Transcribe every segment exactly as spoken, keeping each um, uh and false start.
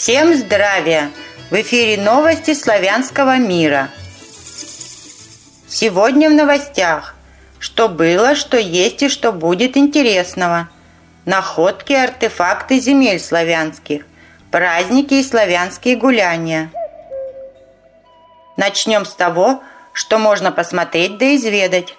Всем здравия! В эфире новости славянского мира. Сегодня в новостях. Что было, что есть и что будет интересного. Находки, артефакты земель славянских. Праздники и славянские гуляния. Начнем с того, что можно посмотреть да изведать.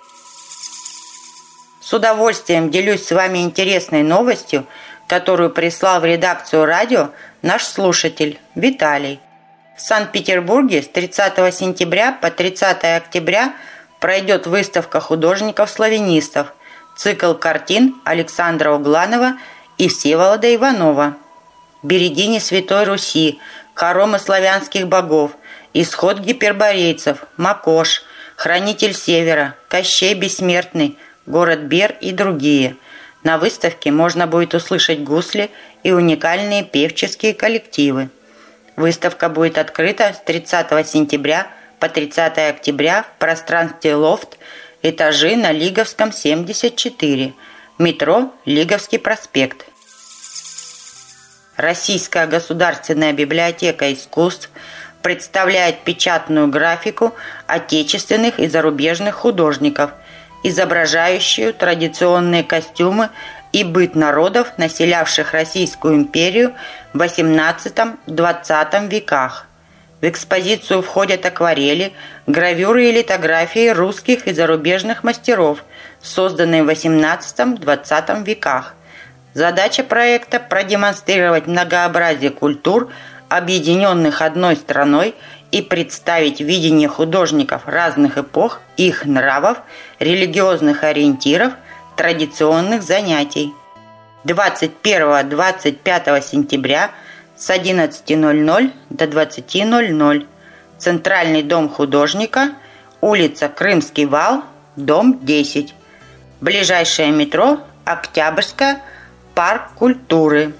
С удовольствием делюсь с вами интересной новостью, которую прислал в редакцию радио наш слушатель Виталий. В Санкт-Петербурге с тридцатого сентября по тридцатое октября пройдет выставка художников-славянистов, цикл картин Александра Угланова и Всеволода Иванова. Берегини Святой Руси, хоромы славянских богов, исход гиперборейцев, Макош, хранитель Севера, Кощей Бессмертный, город Бер и другие. На выставке можно будет услышать гусли и уникальные певческие коллективы. Выставка будет открыта с тридцатого сентября по тридцатое октября в пространстве «Лофт», этажи на Лиговском, семьдесят четыре, метро Лиговский проспект. Российская государственная библиотека искусств представляет печатную графику отечественных и зарубежных художников, изображающую традиционные костюмы и быт народов, населявших Российскую империю в восемнадцатом-двадцатом веках. В экспозицию входят акварели, гравюры и литографии русских и зарубежных мастеров, созданные в восемнадцатом-двадцатом веках. Задача проекта – продемонстрировать многообразие культур, объединенных одной страной, и представить видение художников разных эпох, их нравов, религиозных ориентиров, традиционных занятий. двадцать первого — двадцать пятого сентября с одиннадцати ноль-ноль до двадцати ноль-ноль. Центральный дом художника, улица Крымский вал, дом десять. Ближайшее метро Октябрьская, парк культуры.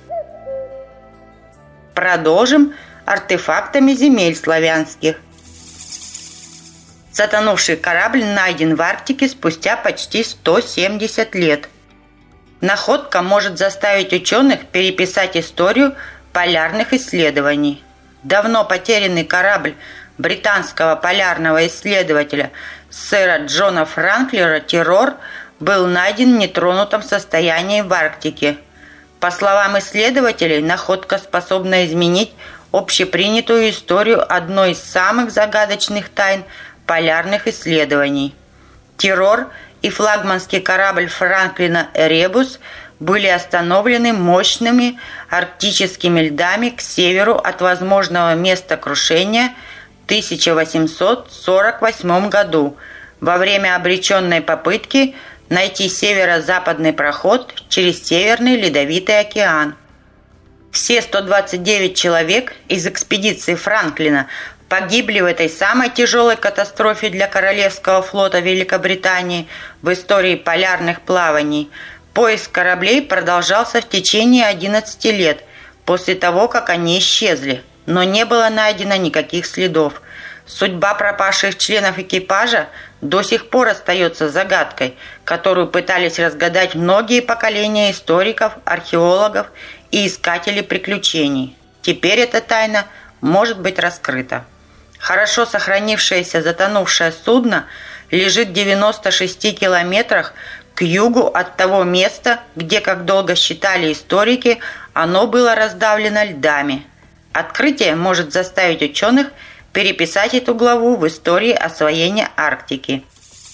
Продолжим артефактами земель славянских. Затонувший корабль найден в Арктике спустя почти сто семьдесят лет. Находка может заставить ученых переписать историю полярных исследований. Давно потерянный корабль британского полярного исследователя сэра Джона Франклера «Террор» был найден в нетронутом состоянии в Арктике. По словам исследователей, находка способна изменить общепринятую историю одной из самых загадочных тайн полярных исследований. «Террор» и флагманский корабль Франклина «Эребус» были остановлены мощными арктическими льдами к северу от возможного места крушения в тысяча восемьсот сорок восьмом году во время обреченной попытки найти северо-западный проход через Северный Ледовитый океан. Все сто двадцать девять человек из экспедиции Франклина погибли в этой самой тяжелой катастрофе для Королевского флота Великобритании в истории полярных плаваний. Поиск кораблей продолжался в течение одиннадцати лет после того, как они исчезли, но не было найдено никаких следов. Судьба пропавших членов экипажа до сих пор остается загадкой, которую пытались разгадать многие поколения историков, археологов и искателей приключений. Теперь эта тайна может быть раскрыта. Хорошо сохранившееся затонувшее судно лежит в девяноста шести километрах к югу от того места, где, как долго считали историки, оно было раздавлено льдами. Открытие может заставить ученых переписать эту главу в истории освоения Арктики.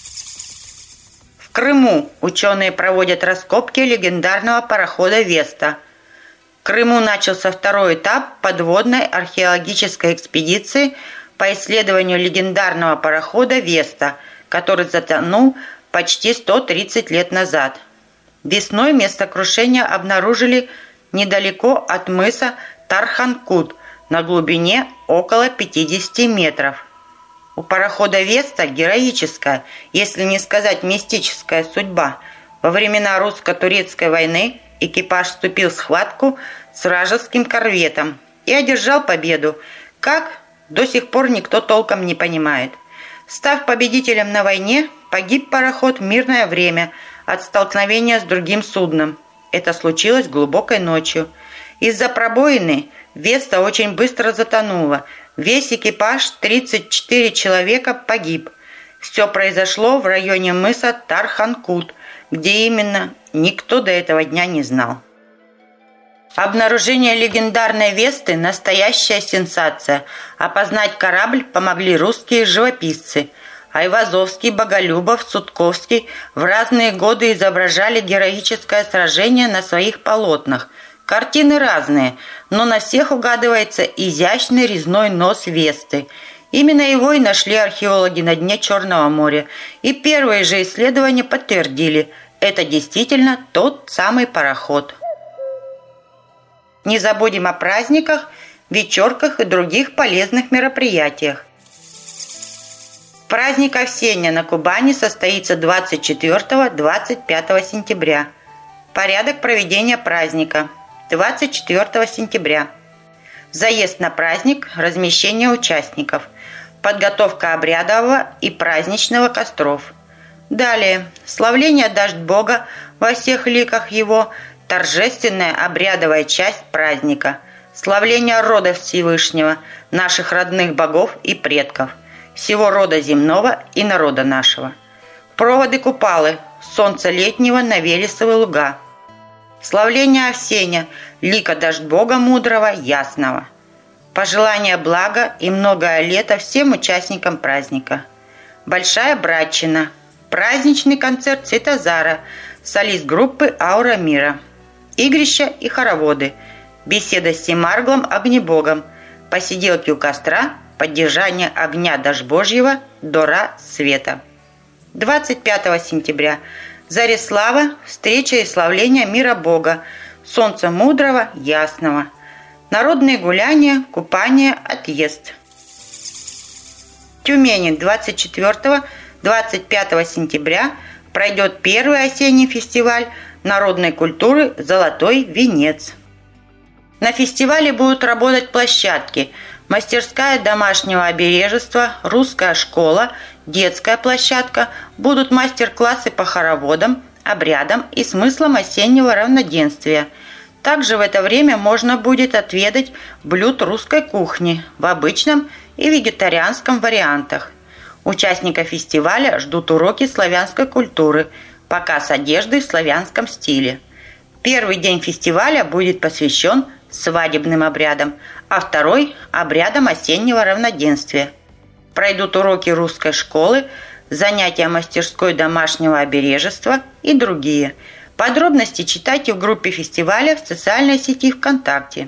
В Крыму ученые проводят раскопки легендарного парохода «Веста». В Крыму начался второй этап подводной археологической экспедиции по исследованию легендарного парохода «Веста», который затонул почти сто тридцать лет назад. Весной место крушения обнаружили недалеко от мыса Тархан-Кут на глубине около пятидесяти метров. У парохода «Веста» героическая, если не сказать мистическая судьба. Во времена русско-турецкой войны экипаж вступил в схватку с вражеским корветом и одержал победу. Как? До сих пор никто толком не понимает. Став победителем на войне, погиб пароход в мирное время от столкновения с другим судном. Это случилось глубокой ночью. Из-за пробоины Веста очень быстро затонула. Весь экипаж, тридцать четыре человека, погиб. Все произошло в районе мыса Тарханкут, где именно, никто до этого дня не знал. Обнаружение легендарной Весты – настоящая сенсация. Опознать корабль помогли русские живописцы. Айвазовский, Боголюбов, Сутковский в разные годы изображали героическое сражение на своих полотнах. Картины разные, но на всех угадывается изящный резной нос Весты. Именно его и нашли археологи на дне Черного моря. И первые же исследования подтвердили – это действительно тот самый пароход. Не забудем о праздниках, вечерках и других полезных мероприятиях. Праздник Овсенья на Кубани состоится двадцать четвёртого — двадцать пятого сентября. Порядок проведения праздника. двадцать четвёртого сентября. Заезд на праздник, размещение участников, подготовка обрядового и праздничного костров. Далее, славление Дождь Бога во всех ликах его, торжественная обрядовая часть праздника, славление родов Всевышнего, наших родных богов и предков, всего рода земного и народа нашего. Проводы Купалы, солнца летнего на Велесовы луга. Славление Овсения, лика Дождь Бога мудрого, ясного. Пожелание блага и многое лето всем участникам праздника. Большая Братчина. Праздничный концерт Светозара, солист группы «Аура мира». Игрища и хороводы. Беседа с Семарглом Огнебогом. Посиделки у костра, поддержание огня Дожбожьего, дора света. двадцать пятого сентября. Зарислава, встреча и славление мира Бога, солнца мудрого, ясного. Народные гуляния, купание, отъезд. В Тюмени двадцать четвёртого — двадцать пятого сентября пройдет первый осенний фестиваль народной культуры «Золотой венец». На фестивале будут работать площадки: мастерская домашнего обережества, русская школа, детская площадка, будут мастер-классы по хороводам, обрядам и смыслам осеннего равноденствия. Также в это время можно будет отведать блюд русской кухни в обычном и вегетарианском вариантах. Участников фестиваля ждут уроки славянской культуры, показ одежды в славянском стиле. Первый день фестиваля будет посвящен свадебным обрядам, а второй – обрядам осеннего равноденствия. Пройдут уроки русской школы, занятия мастерской домашнего обережества и другие. Подробности читайте в группе фестиваля в социальной сети ВКонтакте.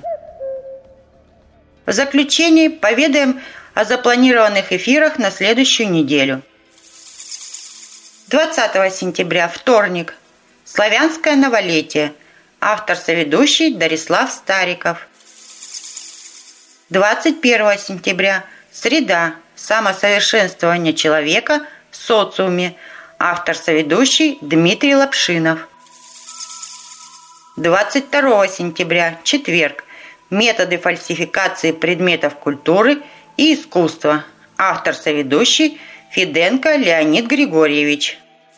В заключение поведаем о запланированных эфирах на следующую неделю. двадцатого сентября, вторник. Славянское новолетие. Автор-соведущий Дарислав Стариков. двадцать первого сентября. Среда. Самосовершенствование человека в социуме. Автор-соведущий Дмитрий Лапшинов. двадцать второго сентября. Четверг. Методы фальсификации предметов культуры и искусства. Автор-соведущий Фиденко Леонид Григорьевич.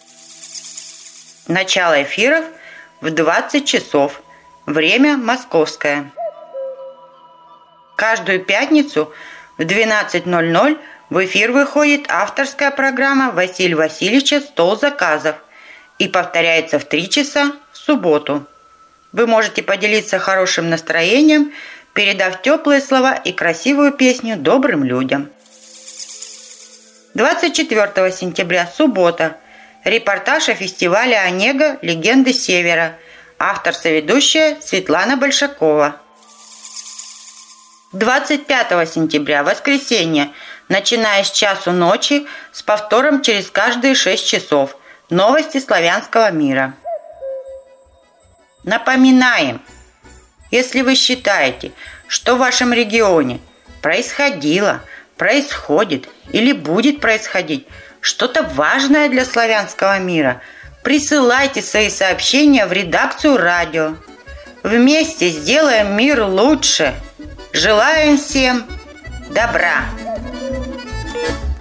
Начало эфиров в двадцать часов. Время московское. Каждую пятницу в двенадцать ноль ноль в эфир выходит авторская программа Василия Васильевича «Стол заказов» и повторяется в три часа в субботу. Вы можете поделиться хорошим настроением, передав теплые слова и красивую песню добрым людям. двадцать четвёртого сентября, суббота. Репортаж о фестивале «Онега. Легенды Севера». Автор-соведущая Светлана Большакова. двадцать пятого сентября, воскресенье. Начиная с часу ночи, с повтором через каждые шесть часов. Новости славянского мира. Напоминаем, если вы считаете, что в вашем регионе происходило, происходит или будет происходить что-то важное для славянского мира, присылайте свои сообщения в редакцию радио. Вместе сделаем мир лучше. Желаем всем добра.